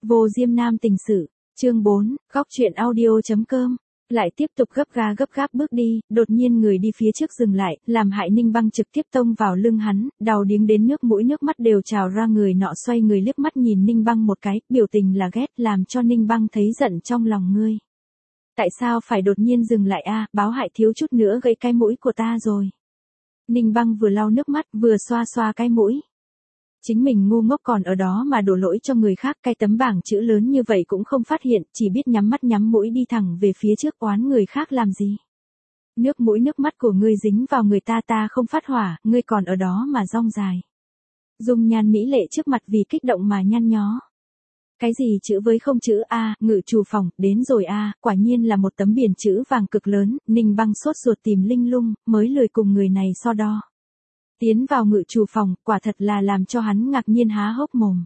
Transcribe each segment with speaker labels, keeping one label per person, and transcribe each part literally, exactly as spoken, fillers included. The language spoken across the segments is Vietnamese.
Speaker 1: Vô Diêm Nam tình sự, chương bốn, góc truyện audio.com. Lại tiếp tục gấp ga gấp gáp bước đi, đột nhiên người đi phía trước dừng lại, làm hại Ninh Băng trực tiếp tông vào lưng hắn, đau điếng đến nước mũi nước mắt đều trào ra. Người nọ xoay người liếc mắt nhìn Ninh Băng một cái, biểu tình là ghét, làm cho Ninh Băng thấy giận trong lòng. Ngươi tại sao phải đột nhiên dừng lại a? Báo hại thiếu chút nữa gãy cái mũi của ta rồi. Ninh Băng vừa lau nước mắt, vừa xoa xoa cái mũi. Chính mình ngu ngốc còn ở đó mà đổ lỗi cho người khác, cái tấm bảng chữ lớn như vậy cũng không phát hiện, chỉ biết nhắm mắt nhắm mũi đi thẳng về phía trước, oán người khác làm gì. Nước mũi nước mắt của ngươi dính vào người ta ta không phát hỏa, ngươi còn ở đó mà rong dài. Dung nhan mỹ lệ trước mặt vì kích động mà nhăn nhó. Cái gì chữ với không chữ a? Ngự trù phòng, đến rồi a? Quả nhiên là một tấm biển chữ vàng cực lớn. Ninh Băng sốt ruột tìm Linh Lung, mới lười cùng người này so đo. Tiến vào ngự trù phòng, quả thật là làm cho hắn ngạc nhiên há hốc mồm.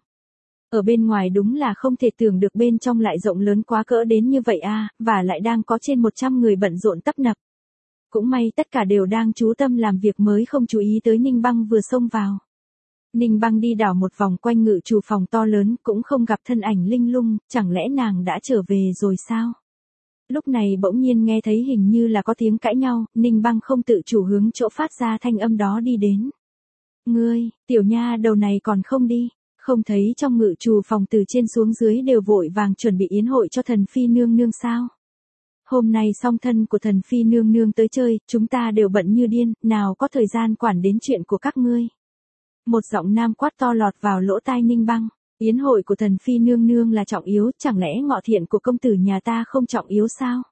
Speaker 1: Ở bên ngoài đúng là không thể tưởng được bên trong lại rộng lớn quá cỡ đến như vậy a, và lại đang có trên một trăm người bận rộn tấp nập. Cũng may tất cả đều đang chú tâm làm việc mới không chú ý tới Ninh Băng vừa xông vào. Ninh Băng đi đảo một vòng quanh ngự trù phòng to lớn, cũng không gặp thân ảnh Linh Lung, chẳng lẽ nàng đã trở về rồi sao? Lúc này bỗng nhiên nghe thấy hình như là có tiếng cãi nhau, Ninh Băng không tự chủ hướng chỗ phát ra thanh âm đó đi đến. Ngươi, tiểu nha đầu này còn không đi, không thấy trong ngự trù phòng từ trên xuống dưới đều vội vàng chuẩn bị yến hội cho thần phi nương nương sao? Hôm nay song thân của thần phi nương nương tới chơi, chúng ta đều bận như điên, nào có thời gian quản đến chuyện của các ngươi. Một giọng nam quát to lọt vào lỗ tai Ninh Băng. Yến hội của thần phi nương nương là trọng yếu, chẳng lẽ ngọ thiện của công tử nhà ta không trọng yếu sao?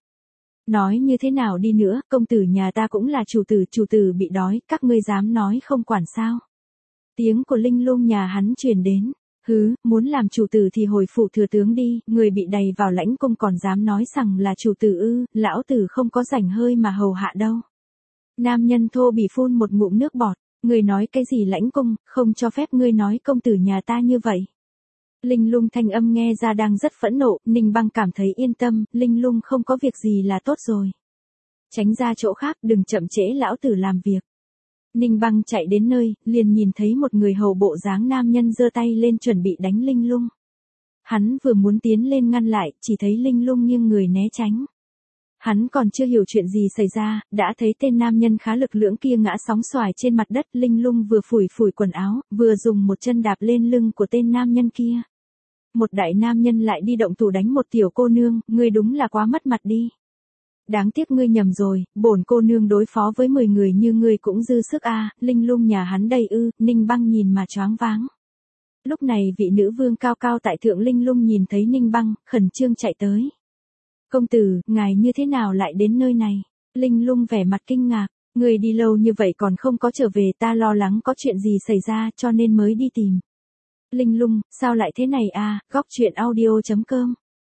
Speaker 1: Nói như thế nào đi nữa, công tử nhà ta cũng là chủ tử, chủ tử bị đói, các ngươi dám nói không quản sao? Tiếng của Linh Lung nhà hắn truyền đến. Hứ, muốn làm chủ tử thì hồi phủ thừa tướng đi, người bị đày vào lãnh cung còn dám nói rằng là chủ tử ư? Lão tử không có rảnh hơi mà hầu hạ đâu. Nam nhân thô bỉ phun một ngụm nước bọt. Ngươi nói cái gì lãnh cung, không cho phép ngươi nói công tử nhà ta như vậy. Linh Lung thanh âm nghe ra đang rất phẫn nộ, Ninh Băng cảm thấy yên tâm, Linh Lung không có việc gì là tốt rồi. Tránh ra chỗ khác, đừng chậm trễ lão tử làm việc. Ninh Băng chạy đến nơi, liền nhìn thấy một người hầu bộ dáng nam nhân giơ tay lên chuẩn bị đánh Linh Lung. Hắn vừa muốn tiến lên ngăn lại, chỉ thấy Linh Lung nghiêng người né tránh. Hắn còn chưa hiểu chuyện gì xảy ra, đã thấy tên nam nhân khá lực lưỡng kia ngã sóng xoài trên mặt đất. Linh Lung vừa phủi phủi quần áo, vừa dùng một chân đạp lên lưng của tên nam nhân kia. Một đại nam nhân lại đi động thủ đánh một tiểu cô nương, ngươi đúng là quá mất mặt đi. Đáng tiếc ngươi nhầm rồi, bổn cô nương đối phó với mười người như ngươi cũng dư sức a. À, Linh Lung nhà hắn đây ư? Ninh Băng nhìn mà choáng váng. Lúc này vị nữ vương cao cao tại thượng Linh Lung nhìn thấy Ninh Băng, khẩn trương chạy tới. Công tử, ngài như thế nào lại đến nơi này? Linh Lung vẻ mặt kinh ngạc, người đi lâu như vậy còn không có trở về, ta lo lắng có chuyện gì xảy ra cho nên mới đi tìm. Linh Lung, sao lại thế này à? Góc truyện audio.com.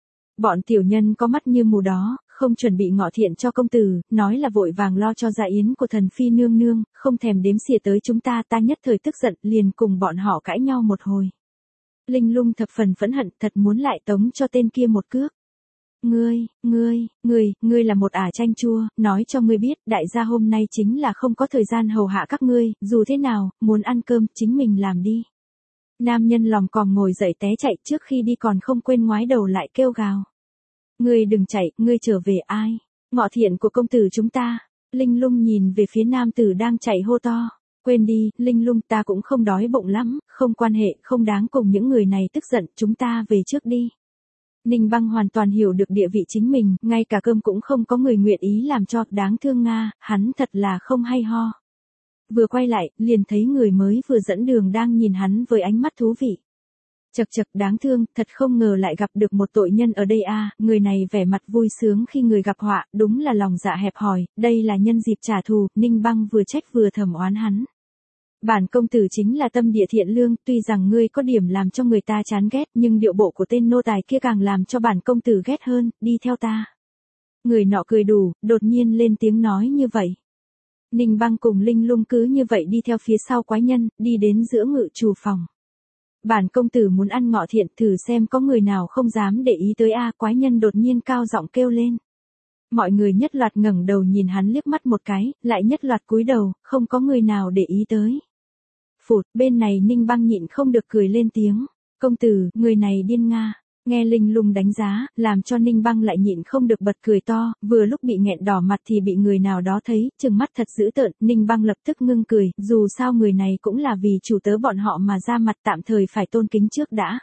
Speaker 1: Bọn tiểu nhân có mắt như mù đó, không chuẩn bị ngọ thiện cho công tử, nói là vội vàng lo cho dạ yến của thần phi nương nương, không thèm đếm xỉa tới chúng ta, ta nhất thời tức giận, liền cùng bọn họ cãi nhau một hồi. Linh Lung thập phần phẫn hận, thật muốn lại tống cho tên kia một cước. Ngươi, ngươi, ngươi, ngươi là một ả chanh chua, nói cho ngươi biết, đại gia hôm nay chính là không có thời gian hầu hạ các ngươi, dù thế nào, muốn ăn cơm, chính mình làm đi. Nam nhân lòm còm ngồi dậy té chạy, trước khi đi còn không quên ngoái đầu lại kêu gào. Ngươi đừng chạy, ngươi trở về ai? Ngọ thiện của công tử chúng ta. Linh Lung nhìn về phía nam tử đang chạy hô to. Quên đi, Linh Lung, ta cũng không đói bụng lắm, không quan hệ, không đáng cùng những người này tức giận, chúng ta về trước đi. Ninh Băng hoàn toàn hiểu được địa vị chính mình, ngay cả cơm cũng không có người nguyện ý làm cho, đáng thương Nga, hắn thật là không hay ho. Vừa quay lại, liền thấy người mới vừa dẫn đường đang nhìn hắn với ánh mắt thú vị. Chật chật, đáng thương, thật không ngờ lại gặp được một tội nhân ở đây a. À, người này vẻ mặt vui sướng khi người gặp họa, đúng là lòng dạ hẹp hòi, đây là nhân dịp trả thù. Ninh Băng vừa trách vừa thầm oán hắn. Bản công tử chính là tâm địa thiện lương, tuy rằng ngươi có điểm làm cho người ta chán ghét, nhưng điệu bộ của tên nô tài kia càng làm cho bản công tử ghét hơn, đi theo ta. Người nọ cười đủ, đột nhiên lên tiếng nói như vậy. Ninh Băng cùng Linh Lung cứ như vậy đi theo phía sau quái nhân, đi đến giữa ngự trù phòng. Bản công tử muốn ăn ngọ thiện, thử xem có người nào không dám để ý tới a. À, quái nhân đột nhiên cao giọng kêu lên. Mọi người nhất loạt ngẩng đầu nhìn hắn liếc mắt một cái, lại nhất loạt cúi đầu, không có người nào để ý tới. Phụt, bên này Ninh Băng nhịn không được cười lên tiếng. Công tử, người này điên nga. Nghe Linh Lung đánh giá, làm cho Ninh Băng lại nhịn không được bật cười to, vừa lúc bị nghẹn đỏ mặt thì bị người nào đó thấy, trừng mắt thật dữ tợn, Ninh Băng lập tức ngưng cười, dù sao người này cũng là vì chủ tớ bọn họ mà ra mặt tạm thời phải tôn kính trước đã.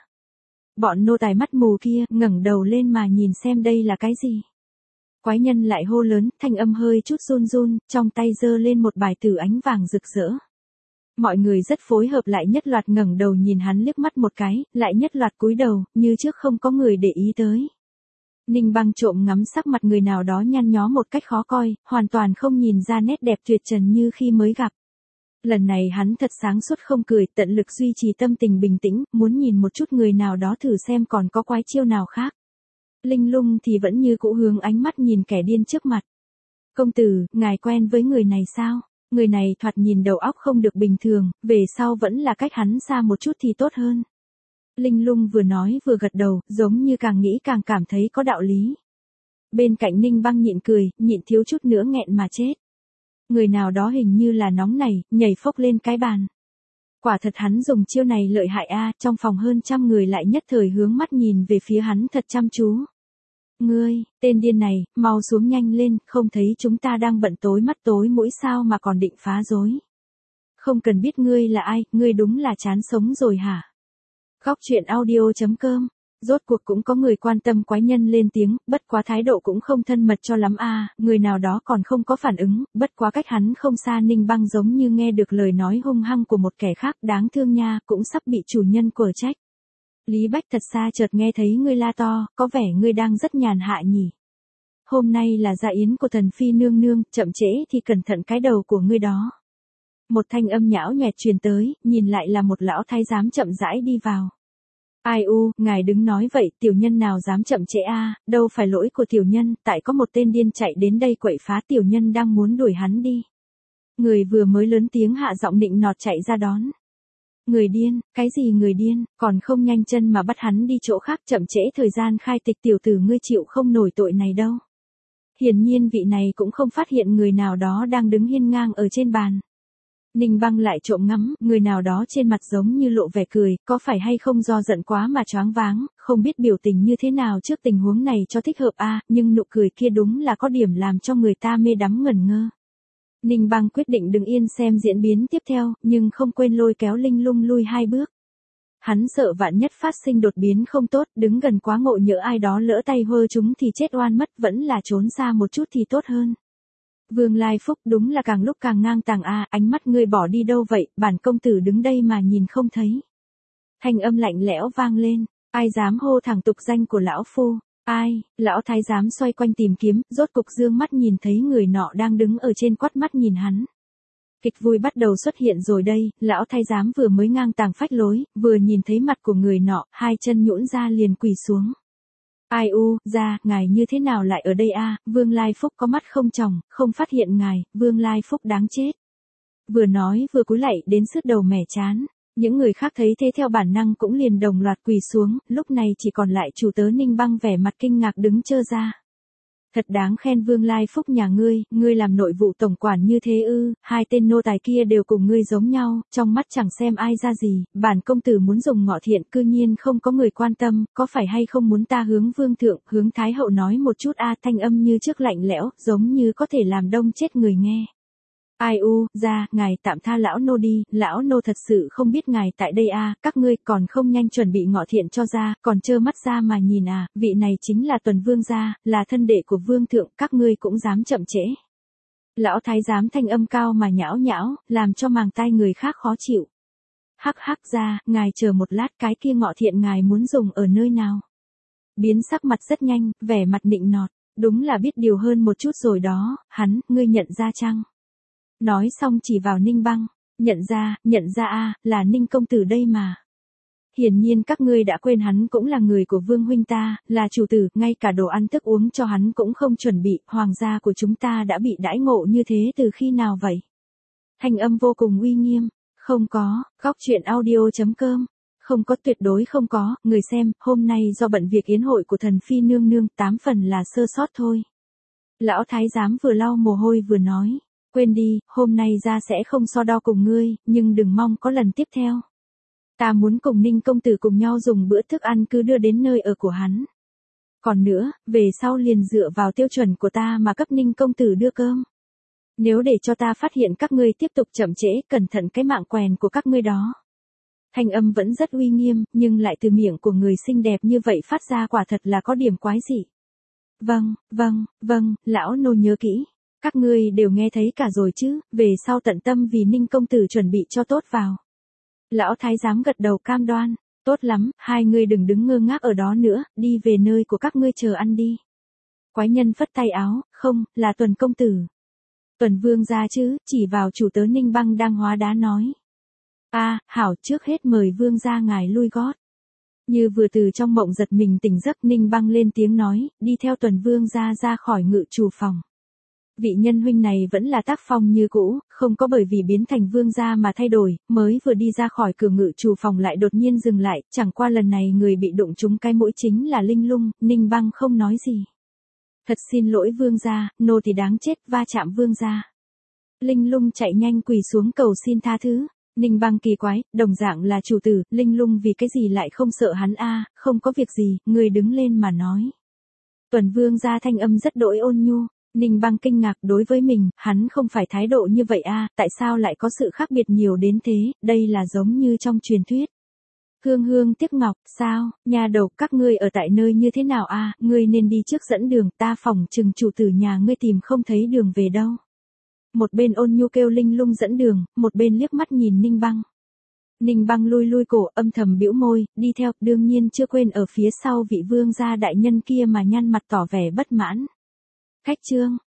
Speaker 1: Bọn nô tài mắt mù kia, ngẩng đầu lên mà nhìn xem đây là cái gì. Quái nhân lại hô lớn, thanh âm hơi chút run run, trong tay giơ lên một bài tử ánh vàng rực rỡ. Mọi người rất phối hợp lại nhất loạt ngẩng đầu nhìn hắn liếc mắt một cái, lại nhất loạt cúi đầu, như trước không có người để ý tới. Ninh Băng trộm ngắm sắc mặt người nào đó nhăn nhó một cách khó coi, hoàn toàn không nhìn ra nét đẹp tuyệt trần như khi mới gặp. Lần này hắn thật sáng suốt không cười, tận lực duy trì tâm tình bình tĩnh, muốn nhìn một chút người nào đó thử xem còn có quái chiêu nào khác. Linh Lung thì vẫn như cũ hướng ánh mắt nhìn kẻ điên trước mặt. Công tử, ngài quen với người này sao? Người này thoạt nhìn đầu óc không được bình thường, về sau vẫn là cách hắn xa một chút thì tốt hơn. Linh Lung vừa nói vừa gật đầu, giống như càng nghĩ càng cảm thấy có đạo lý. Bên cạnh Ninh Băng nhịn cười, nhịn thiếu chút nữa nghẹn mà chết. Người nào đó hình như là nóng này, nhảy phốc lên cái bàn. Quả thật hắn dùng chiêu này lợi hại a, trong phòng hơn trăm người lại nhất thời hướng mắt nhìn về phía hắn thật chăm chú. Ngươi, tên điên này, mau xuống nhanh lên, không thấy chúng ta đang bận tối mắt tối mũi sao mà còn định phá rối. Không cần biết ngươi là ai, ngươi đúng là chán sống rồi hả? Góc truyện audio chấm com. Rốt cuộc cũng có người quan tâm quái nhân lên tiếng, bất quá thái độ cũng không thân mật cho lắm a, người nào đó còn không có phản ứng, bất quá cách hắn không xa. Ninh Băng giống như nghe được lời nói hung hăng của một kẻ khác, đáng thương nha, cũng sắp bị chủ nhân quở trách. Lý Bách thật xa chợt nghe thấy ngươi la to, có vẻ ngươi đang rất nhàn hạ nhỉ. Hôm nay là dạ yến của thần phi nương nương, chậm trễ thì cẩn thận cái đầu của ngươi đó. Một thanh âm nhão nhoẹt truyền tới, nhìn lại là một lão thái giám chậm rãi đi vào. Ai u, ngài đứng nói vậy, tiểu nhân nào dám chậm trễ a, đâu phải lỗi của tiểu nhân, tại có một tên điên chạy đến đây quậy phá, tiểu nhân đang muốn đuổi hắn đi. Người vừa mới lớn tiếng hạ giọng nịnh nọt chạy ra đón. Người điên, cái gì người điên, còn không nhanh chân mà bắt hắn đi chỗ khác, chậm trễ thời gian khai tịch, tiểu tử ngươi chịu không nổi tội này đâu. Hiển nhiên vị này cũng không phát hiện người nào đó đang đứng hiên ngang ở trên bàn. Ninh Băng lại trộm ngắm, người nào đó trên mặt giống như lộ vẻ cười, có phải hay không do giận quá mà choáng váng, không biết biểu tình như thế nào trước tình huống này cho thích hợp a, nhưng nụ cười kia đúng là có điểm làm cho người ta mê đắm ngẩn ngơ. Ninh Băng quyết định đứng yên xem diễn biến tiếp theo, nhưng không quên lôi kéo Linh Lung lui hai bước. Hắn sợ vạn nhất phát sinh đột biến không tốt, đứng gần quá ngộ nhỡ ai đó lỡ tay hơ chúng thì chết oan mất, vẫn là trốn xa một chút thì tốt hơn. Vương Lai Phúc đúng là càng lúc càng ngang tàng a, ánh mắt ngươi bỏ đi đâu vậy, bản công tử đứng đây mà nhìn không thấy. Thanh âm lạnh lẽo vang lên, ai dám hô thẳng tục danh của lão phu, ai, lão thái giám xoay quanh tìm kiếm, rốt cục dương mắt nhìn thấy người nọ đang đứng ở trên quắt mắt nhìn hắn. Kịch vui bắt đầu xuất hiện rồi đây, lão thái giám vừa mới ngang tàng phách lối, vừa nhìn thấy mặt của người nọ, hai chân nhũn ra liền quỳ xuống. Ai u, ra, ngài như thế nào lại ở đây a? Vương Lai Phúc có mắt không tròng, không phát hiện ngài, Vương Lai Phúc đáng chết. Vừa nói vừa cúi lạy đến sứt đầu mẻ chán, những người khác thấy thế theo bản năng cũng liền đồng loạt quỳ xuống, lúc này chỉ còn lại chủ tớ Ninh Băng vẻ mặt kinh ngạc đứng trơ ra. Thật đáng khen Vương Lai Phúc nhà ngươi, ngươi làm nội vụ tổng quản như thế ư, hai tên nô tài kia đều cùng ngươi giống nhau, trong mắt chẳng xem ai ra gì, bản công tử muốn dùng ngọ thiện cư nhiên không có người quan tâm, có phải hay không muốn ta hướng vương thượng, hướng thái hậu nói một chút a, thanh âm như trước lạnh lẽo, giống như có thể làm đông chết người nghe. Ai u, ra, ngài tạm tha lão nô đi, lão nô thật sự không biết ngài tại đây a, các ngươi còn không nhanh chuẩn bị ngọ thiện cho ra, còn trơ mắt ra mà nhìn à, vị này chính là Tuần Vương gia, là thân đệ của vương thượng, các ngươi cũng dám chậm trễ. Lão thái giám thanh âm cao mà nhão nhão, làm cho màng tai người khác khó chịu. Hắc hắc ra, ngài chờ một lát, cái kia ngọ thiện ngài muốn dùng ở nơi nào? Biến sắc mặt rất nhanh, vẻ mặt nịnh nọt, đúng là biết điều hơn một chút rồi đó, hắn, ngươi nhận ra chăng? Nói xong chỉ vào Ninh Băng, nhận ra, nhận ra a, là Ninh công tử đây mà. Hiển nhiên các ngươi đã quên hắn cũng là người của vương huynh ta, là chủ tử, ngay cả đồ ăn thức uống cho hắn cũng không chuẩn bị, hoàng gia của chúng ta đã bị đãi ngộ như thế từ khi nào vậy? Thanh âm vô cùng uy nghiêm, không có, góc truyện audio chấm com, không có tuyệt đối không có, người xem, hôm nay do bận việc yến hội của thần phi nương nương, tám phần là sơ sót thôi. Lão thái giám vừa lau mồ hôi vừa nói. Quên đi, hôm nay ra sẽ không so đo cùng ngươi, nhưng đừng mong có lần tiếp theo. Ta muốn cùng Ninh công tử cùng nhau dùng bữa thức ăn cứ đưa đến nơi ở của hắn. Còn nữa, về sau liền dựa vào tiêu chuẩn của ta mà cấp Ninh công tử đưa cơm. Nếu để cho ta phát hiện các ngươi tiếp tục chậm trễ, cẩn thận cái mạng quèn của các ngươi đó. Thanh âm vẫn rất uy nghiêm, nhưng lại từ miệng của người xinh đẹp như vậy phát ra quả thật là có điểm quái dị. Vâng, vâng, vâng, lão nô nhớ kỹ. Các ngươi đều nghe thấy cả rồi chứ, về sau tận tâm vì Ninh công tử chuẩn bị cho tốt vào. Lão thái giám gật đầu cam đoan, tốt lắm, hai ngươi đừng đứng ngơ ngác ở đó nữa, đi về nơi của các ngươi chờ ăn đi. Quái nhân phất tay áo, không, là Tuần công tử. Tuần vương gia chứ, chỉ vào chủ tớ Ninh Băng đang hóa đá nói. A, à, hảo, trước hết mời vương gia ngài lui gót. Như vừa từ trong mộng giật mình tỉnh giấc, Ninh Băng lên tiếng nói, đi theo Tuần vương gia ra khỏi ngự trù phòng. Vị nhân huynh này vẫn là tác phong như cũ, không có bởi vì biến thành vương gia mà thay đổi, mới vừa đi ra khỏi cửa ngự trù phòng lại đột nhiên dừng lại, chẳng qua lần này người bị đụng trúng cái mũi chính là Linh Lung, Ninh Băng không nói gì. Thật xin lỗi vương gia, nô thì đáng chết, va chạm vương gia. Linh Lung chạy nhanh quỳ xuống cầu xin tha thứ. Ninh Băng kỳ quái, đồng dạng là chủ tử, Linh Lung vì cái gì lại không sợ hắn a? À, không có việc gì, người đứng lên mà nói. Tuần vương gia thanh âm rất đỗi ôn nhu. Ninh Băng kinh ngạc, đối với mình, hắn không phải thái độ như vậy a, à, tại sao lại có sự khác biệt nhiều đến thế, đây là giống như trong truyền thuyết. Hương hương tiếc ngọc, sao, nhà đầu các ngươi ở tại nơi như thế nào a, à, ngươi nên đi trước dẫn đường, ta phòng chừng chủ tử nhà ngươi tìm không thấy đường về đâu. Một bên ôn nhu kêu Linh Lung dẫn đường, một bên liếc mắt nhìn Ninh Băng. Ninh Băng lui lui cổ, âm thầm bĩu môi, đi theo, đương nhiên chưa quên ở phía sau vị vương gia đại nhân kia mà nhăn mặt tỏ vẻ bất mãn. Khách trương,